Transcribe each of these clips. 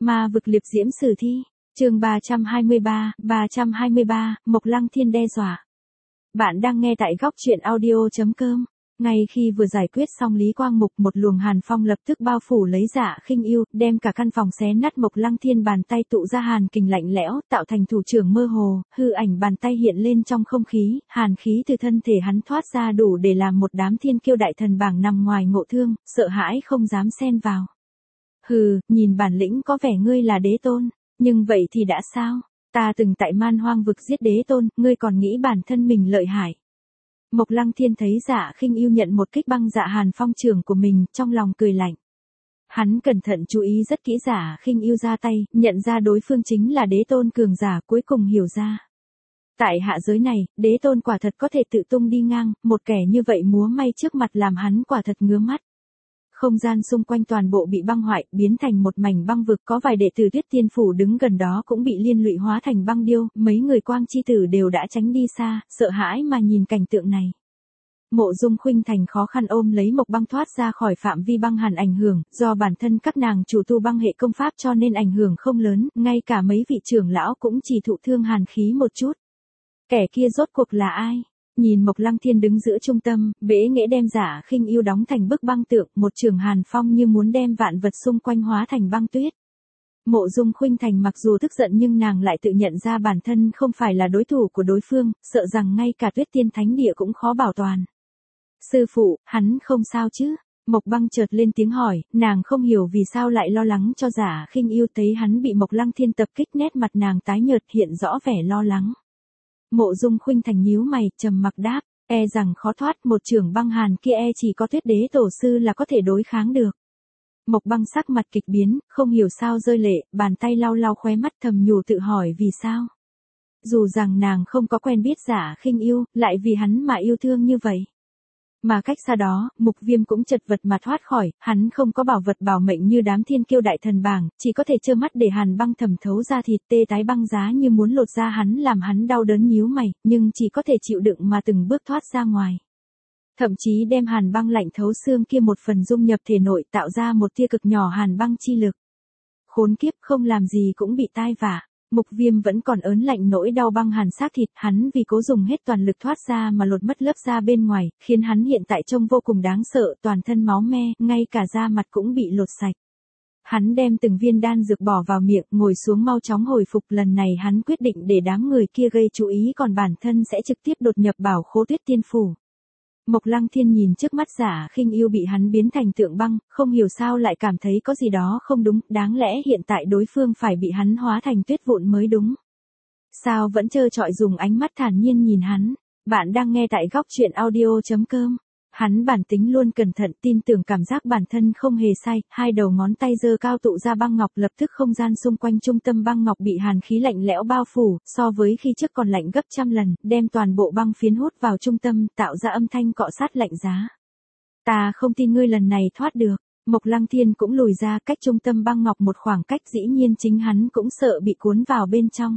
Ma vực liệp diễm sử thi, chương 323, Mộc Lăng Thiên đe dọa. Bạn đang nghe tại góc truyện audio.com. Ngay khi vừa giải quyết xong Lý Quang Mục, một luồng hàn phong lập tức bao phủ lấy Dạ Khinh Yêu, đem cả căn phòng xé nát. Mộc Lăng Thiên bàn tay tụ ra hàn kình lạnh lẽo, tạo thành thủ trưởng mơ hồ, hư ảnh bàn tay hiện lên trong không khí, hàn khí từ thân thể hắn thoát ra đủ để làm một đám thiên kiêu đại thần bảng nằm ngoài ngộ thương, sợ hãi không dám xen vào. Hừ, nhìn bản lĩnh có vẻ ngươi là đế tôn, nhưng vậy thì đã sao? Ta từng tại Man Hoang vực giết đế tôn, ngươi còn nghĩ bản thân mình lợi hại. Mộc Lăng Thiên thấy Dạ Khinh Yêu nhận một kích băng dạ hàn phong trường của mình, trong lòng cười lạnh. Hắn cẩn thận chú ý rất kỹ Dạ Khinh Yêu ra tay, nhận ra đối phương chính là đế tôn cường giả, cuối cùng hiểu ra. Tại hạ giới này, đế tôn quả thật có thể tự tung đi ngang, một kẻ như vậy múa may trước mặt làm hắn quả thật ngứa mắt. Không gian xung quanh toàn bộ bị băng hoại, biến thành một mảnh băng vực, có vài đệ tử Tuyết Tiên phủ đứng gần đó cũng bị liên lụy hóa thành băng điêu, mấy người Quang chi tử đều đã tránh đi xa, sợ hãi mà nhìn cảnh tượng này. Mộ Dung Khuynh Thành khó khăn ôm lấy Mộc Băng thoát ra khỏi phạm vi băng hàn ảnh hưởng, do bản thân các nàng chủ tu băng hệ công pháp cho nên ảnh hưởng không lớn, ngay cả mấy vị trưởng lão cũng chỉ thụ thương hàn khí một chút. Kẻ kia rốt cuộc là ai? Nhìn Mộc Lăng Thiên đứng giữa trung tâm, bế nghệ đem Dạ Khinh Yêu đóng thành bức băng tượng, một trường hàn phong như muốn đem vạn vật xung quanh hóa thành băng tuyết. Mộ Dung Khuynh Thành mặc dù tức giận nhưng nàng lại tự nhận ra bản thân không phải là đối thủ của đối phương, sợ rằng ngay cả Tuyết Tiên Thánh Địa cũng khó bảo toàn. Sư phụ, hắn không sao chứ? Mộc Băng chợt lên tiếng hỏi, nàng không hiểu vì sao lại lo lắng cho Dạ Khinh Yêu, thấy hắn bị Mộc Lăng Thiên tập kích, nét mặt nàng tái nhợt hiện rõ vẻ lo lắng. Mộ Dung Khuynh Thành nhíu mày, trầm mặc đáp, e rằng khó thoát, một trường băng hàn kia e chỉ có Tuyết Đế tổ sư là có thể đối kháng được. Mộc Băng sắc mặt kịch biến, không hiểu sao rơi lệ, bàn tay lau lau khóe mắt, thầm nhủ tự hỏi vì sao. Dù rằng nàng không có quen biết Dạ Khinh Yêu, lại vì hắn mà yêu thương như vậy. Mà cách xa đó, Mục Viêm cũng chật vật mà thoát khỏi, hắn không có bảo vật bảo mệnh như đám thiên kiêu đại thần bảng, chỉ có thể trơ mắt để hàn băng thẩm thấu ra thịt, tê tái băng giá như muốn lột ra hắn, làm hắn đau đớn nhíu mày, nhưng chỉ có thể chịu đựng mà từng bước thoát ra ngoài. Thậm chí đem hàn băng lạnh thấu xương kia một phần dung nhập thể nội, tạo ra một tia cực nhỏ hàn băng chi lực. Khốn kiếp, không làm gì cũng bị tai vạ. Mục Viêm vẫn còn ớn lạnh nỗi đau băng hàn xác thịt, hắn vì cố dùng hết toàn lực thoát ra mà lột mất lớp da bên ngoài, khiến hắn hiện tại trông vô cùng đáng sợ, toàn thân máu me, ngay cả da mặt cũng bị lột sạch. Hắn đem từng viên đan dược bỏ vào miệng, ngồi xuống mau chóng hồi phục, lần này hắn quyết định để đám người kia gây chú ý, còn bản thân sẽ trực tiếp đột nhập bảo khố Tuyết Tiên phủ. Mộc Lăng Thiên nhìn trước mắt Dạ Khinh Yêu bị hắn biến thành tượng băng, không hiểu sao lại cảm thấy có gì đó không đúng, đáng lẽ hiện tại đối phương phải bị hắn hóa thành tuyết vụn mới đúng. Sao vẫn trơ trọi dùng ánh mắt thản nhiên nhìn hắn? Bạn đang nghe tại góc truyện audio.com. Hắn bản tính luôn cẩn thận, tin tưởng cảm giác bản thân không hề sai, hai đầu ngón tay giơ cao tụ ra băng ngọc, lập tức không gian xung quanh trung tâm băng ngọc bị hàn khí lạnh lẽo bao phủ, so với khi trước còn lạnh gấp trăm lần, đem toàn bộ băng phiến hút vào trung tâm, tạo ra âm thanh cọ sát lạnh giá. Ta không tin ngươi lần này thoát được. Mộc Lăng Thiên cũng lùi ra cách trung tâm băng ngọc một khoảng cách, dĩ nhiên chính hắn cũng sợ bị cuốn vào bên trong.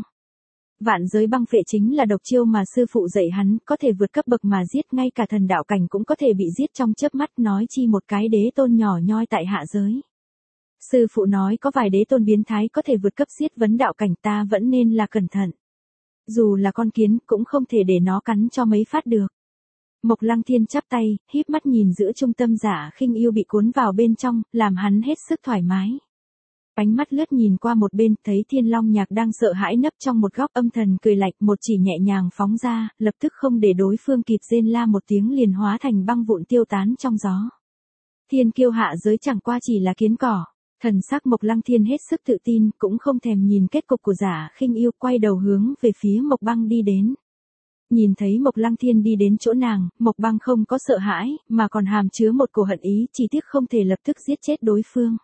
Vạn giới băng phệ chính là độc chiêu mà sư phụ dạy hắn, có thể vượt cấp bậc mà giết, ngay cả thần đạo cảnh cũng có thể bị giết trong chớp mắt, nói chi một cái đế tôn nhỏ nhoi tại hạ giới. Sư phụ nói có vài đế tôn biến thái có thể vượt cấp giết vấn đạo cảnh, ta vẫn nên là cẩn thận. Dù là con kiến cũng không thể để nó cắn cho mấy phát được. Mộc Lăng Thiên chắp tay, híp mắt nhìn giữa trung tâm Dạ Khinh Yêu bị cuốn vào bên trong, làm hắn hết sức thoải mái. Ánh mắt lướt nhìn qua một bên, thấy Thiên Long Nhạc đang sợ hãi nấp trong một góc, âm thần cười lạnh, một chỉ nhẹ nhàng phóng ra, lập tức không để đối phương kịp rên la một tiếng liền hóa thành băng vụn tiêu tán trong gió. Thiên kiêu hạ giới chẳng qua chỉ là kiến cỏ. Thần sắc Mộc Lăng Thiên hết sức tự tin, cũng không thèm nhìn kết cục của Dạ Khinh Yêu, quay đầu hướng về phía Mộc Băng đi đến. Nhìn thấy Mộc Lăng Thiên đi đến chỗ nàng, Mộc Băng không có sợ hãi, mà còn hàm chứa một cổ hận ý, chỉ tiếc không thể lập tức giết chết đối phương.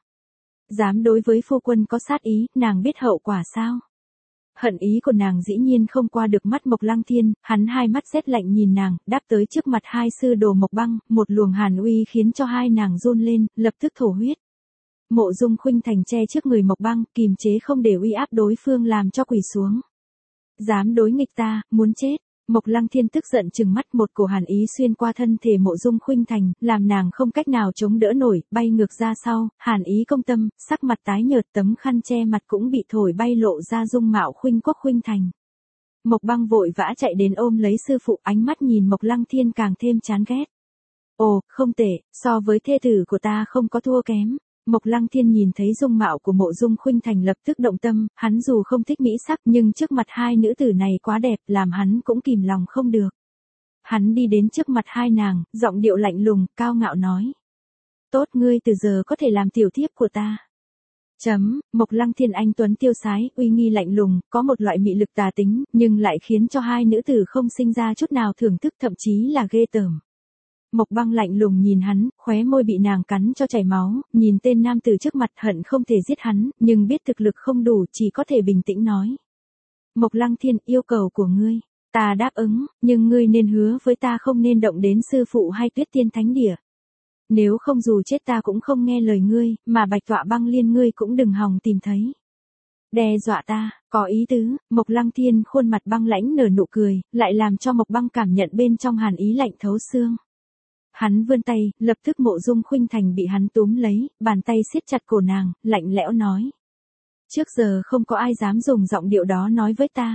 Dám đối với phu quân có sát ý, nàng biết hậu quả sao? Hận ý của nàng dĩ nhiên không qua được mắt Mộc Lăng Thiên, hắn hai mắt rét lạnh nhìn nàng, đáp tới trước mặt hai sư đồ Mộc Băng, một luồng hàn uy khiến cho hai nàng run lên, lập tức thổ huyết. Mộ Dung Khuynh Thành che trước người Mộc Băng, kìm chế không để uy áp đối phương làm cho quỳ xuống. Dám đối nghịch ta, muốn chết. Mộc Lăng Thiên tức giận trừng mắt, một cổ hàn ý xuyên qua thân thể Mộ Dung Khuynh Thành, làm nàng không cách nào chống đỡ nổi, bay ngược ra sau, hàn ý công tâm, sắc mặt tái nhợt, tấm khăn che mặt cũng bị thổi bay lộ ra dung mạo khuynh quốc khuynh thành. Mộc Băng vội vã chạy đến ôm lấy sư phụ, ánh mắt nhìn Mộc Lăng Thiên càng thêm chán ghét. Ồ, không tệ, so với thê tử của ta không có thua kém. Mộc Lăng Thiên nhìn thấy dung mạo của Mộ Dung Khuynh Thành lập tức động tâm, hắn dù không thích mỹ sắc nhưng trước mặt hai nữ tử này quá đẹp, làm hắn cũng kìm lòng không được. Hắn đi đến trước mặt hai nàng, giọng điệu lạnh lùng, cao ngạo nói. Tốt, ngươi từ giờ có thể làm tiểu thiếp của ta. Mộc Lăng Thiên anh tuấn tiêu sái, uy nghi lạnh lùng, có một loại mị lực tà tính, nhưng lại khiến cho hai nữ tử không sinh ra chút nào thưởng thức, thậm chí là ghê tởm. Mộc Băng lạnh lùng nhìn hắn, khóe môi bị nàng cắn cho chảy máu, nhìn tên nam tử trước mặt hận không thể giết hắn, nhưng biết thực lực không đủ, chỉ có thể bình tĩnh nói. Mộc Lăng Thiên, yêu cầu của ngươi, ta đáp ứng, nhưng ngươi nên hứa với ta không nên động đến sư phụ hay Tuyết Tiên Thánh Địa. Nếu không dù chết ta cũng không nghe lời ngươi, mà Bạch Tọa Băng Liên ngươi cũng đừng hòng tìm thấy. Đe dọa ta, có ý tứ. Mộc Lăng Thiên khuôn mặt băng lãnh nở nụ cười, lại làm cho Mộc Băng cảm nhận bên trong hàn ý lạnh thấu xương. Hắn vươn tay, lập tức Mộ Dung Khuynh Thành bị hắn túm lấy, bàn tay siết chặt cổ nàng, lạnh lẽo nói. Trước giờ không có ai dám dùng giọng điệu đó nói với ta.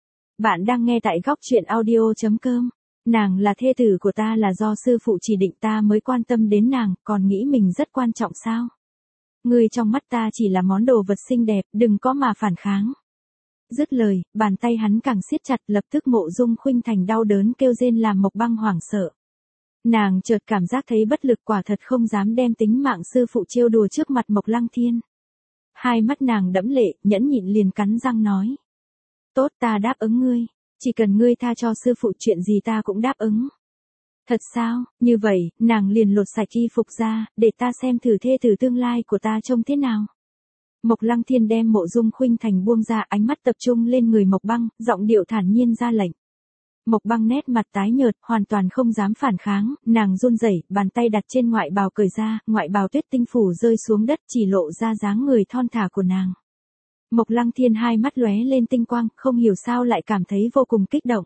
Bạn đang nghe tại góc truyện audio.com. Nàng là thê tử của ta, là do sư phụ chỉ định ta mới quan tâm đến nàng, còn nghĩ mình rất quan trọng sao? Ngươi trong mắt ta chỉ là món đồ vật xinh đẹp, đừng có mà phản kháng. Dứt lời, bàn tay hắn càng siết chặt, lập tức Mộ Dung Khuynh Thành đau đớn kêu rên làm Mộc Băng hoảng sợ. Nàng chợt cảm giác thấy bất lực, quả thật không dám đem tính mạng sư phụ trêu đùa trước mặt Mộc Lăng Thiên. Hai mắt nàng đẫm lệ, nhẫn nhịn liền cắn răng nói. Tốt, ta đáp ứng ngươi. Chỉ cần ngươi tha cho sư phụ, chuyện gì ta cũng đáp ứng. Thật sao? Như vậy, nàng liền lột sạch y phục ra, để ta xem thử thê tử tương lai của ta trông thế nào. Mộc Lăng Thiên đem Mộ Dung Khuynh Thành buông ra, ánh mắt tập trung lên người Mộc Băng, giọng điệu thản nhiên ra lệnh. Mộc Băng nét mặt tái nhợt, hoàn toàn không dám phản kháng, nàng run rẩy, bàn tay đặt trên ngoại bào cởi ra, ngoại bào tuyết tinh phủ rơi xuống đất, chỉ lộ ra dáng người thon thả của nàng. Mộc Lăng Thiên hai mắt lóe lên tinh quang, không hiểu sao lại cảm thấy vô cùng kích động.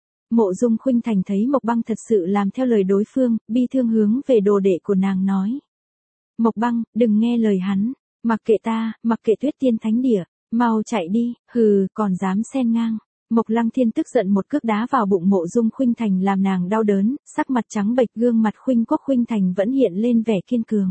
Mộ Dung Khuynh Thành thấy Mộc Băng thật sự làm theo lời đối phương, bi thương hướng về đồ đệ của nàng nói. Mộc Băng, đừng nghe lời hắn, mặc kệ ta, mặc kệ Tuyết Tiên Thánh Địa, mau chạy đi, hừ, còn dám xen ngang. Mộc Lăng Thiên tức giận một cước đá vào bụng Mộ Dung Khuynh Thành làm nàng đau đớn, sắc mặt trắng bệch, gương mặt khuynh quốc khuynh thành vẫn hiện lên vẻ kiên cường.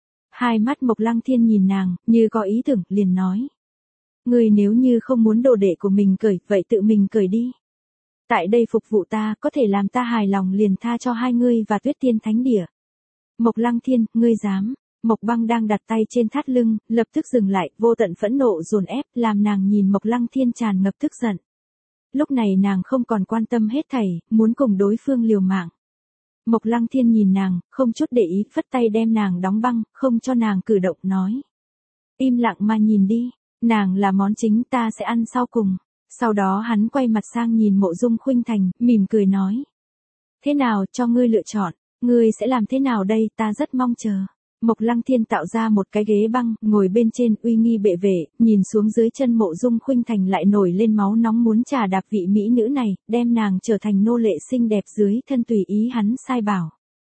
Hai mắt Mộc Lăng Thiên nhìn nàng, như có ý tưởng, liền nói. Ngươi nếu như không muốn đồ đệ của mình cởi, vậy tự mình cởi đi. Tại đây phục vụ ta, có thể làm ta hài lòng liền tha cho hai ngươi và Tuyết Tiên Thánh Địa. Mộc Lăng Thiên, ngươi dám. Mộc Băng đang đặt tay trên thắt lưng, lập tức dừng lại, vô tận phẫn nộ dồn ép, làm nàng nhìn Mộc Lăng Thiên tràn ngập tức giận. Lúc này nàng không còn quan tâm hết thảy, muốn cùng đối phương liều mạng. Mộc Lăng Thiên nhìn nàng, không chút để ý, phất tay đem nàng đóng băng, không cho nàng cử động, nói. Im lặng mà nhìn đi, nàng là món chính, ta sẽ ăn sau cùng. Sau đó hắn quay mặt sang nhìn Mộ Dung Khuynh Thành, mỉm cười nói. Thế nào, cho ngươi lựa chọn, ngươi sẽ làm thế nào đây, ta rất mong chờ. Mộc Lăng Thiên tạo ra một cái ghế băng, ngồi bên trên, uy nghi bệ vệ, nhìn xuống dưới chân Mộ Dung Khuynh Thành lại nổi lên máu nóng, muốn trà đạp vị mỹ nữ này, đem nàng trở thành nô lệ xinh đẹp dưới thân tùy ý hắn sai bảo.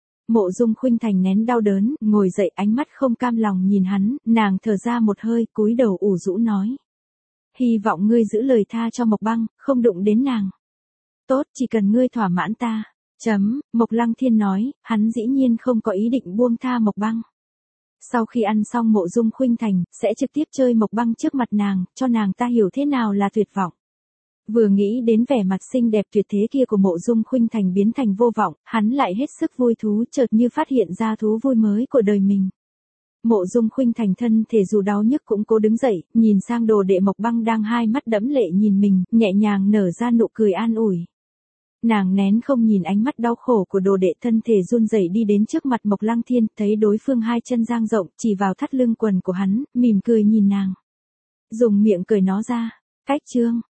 Mộ Dung Khuynh Thành nén đau đớn, ngồi dậy, ánh mắt không cam lòng nhìn hắn, nàng thở ra một hơi, cúi đầu ủ rũ nói. Hy vọng ngươi giữ lời tha cho Mộc Băng, không đụng đến nàng. Tốt, chỉ cần ngươi thỏa mãn ta. Mộc Lăng Thiên nói, hắn dĩ nhiên không có ý định buông tha Mộc Băng. Sau khi ăn xong Mộ Dung Khuynh Thành, sẽ trực tiếp chơi Mộc Băng trước mặt nàng, cho nàng ta hiểu thế nào là tuyệt vọng. Vừa nghĩ đến vẻ mặt xinh đẹp tuyệt thế kia của Mộ Dung Khuynh Thành biến thành vô vọng, hắn lại hết sức vui thú, chợt như phát hiện ra thú vui mới của đời mình. Mộ Dung Khuynh Thành thân thể dù đau nhức cũng cố đứng dậy, nhìn sang đồ đệ Mộc Băng đang hai mắt đẫm lệ nhìn mình, nhẹ nhàng nở ra nụ cười an ủi. Nàng nén không nhìn ánh mắt đau khổ của đồ đệ, thân thể run rẩy đi đến trước mặt Mộc Lăng Thiên, thấy đối phương hai chân dang rộng, chỉ vào thắt lưng quần của hắn, mỉm cười nhìn nàng. Dùng miệng cười nó ra. Cách chương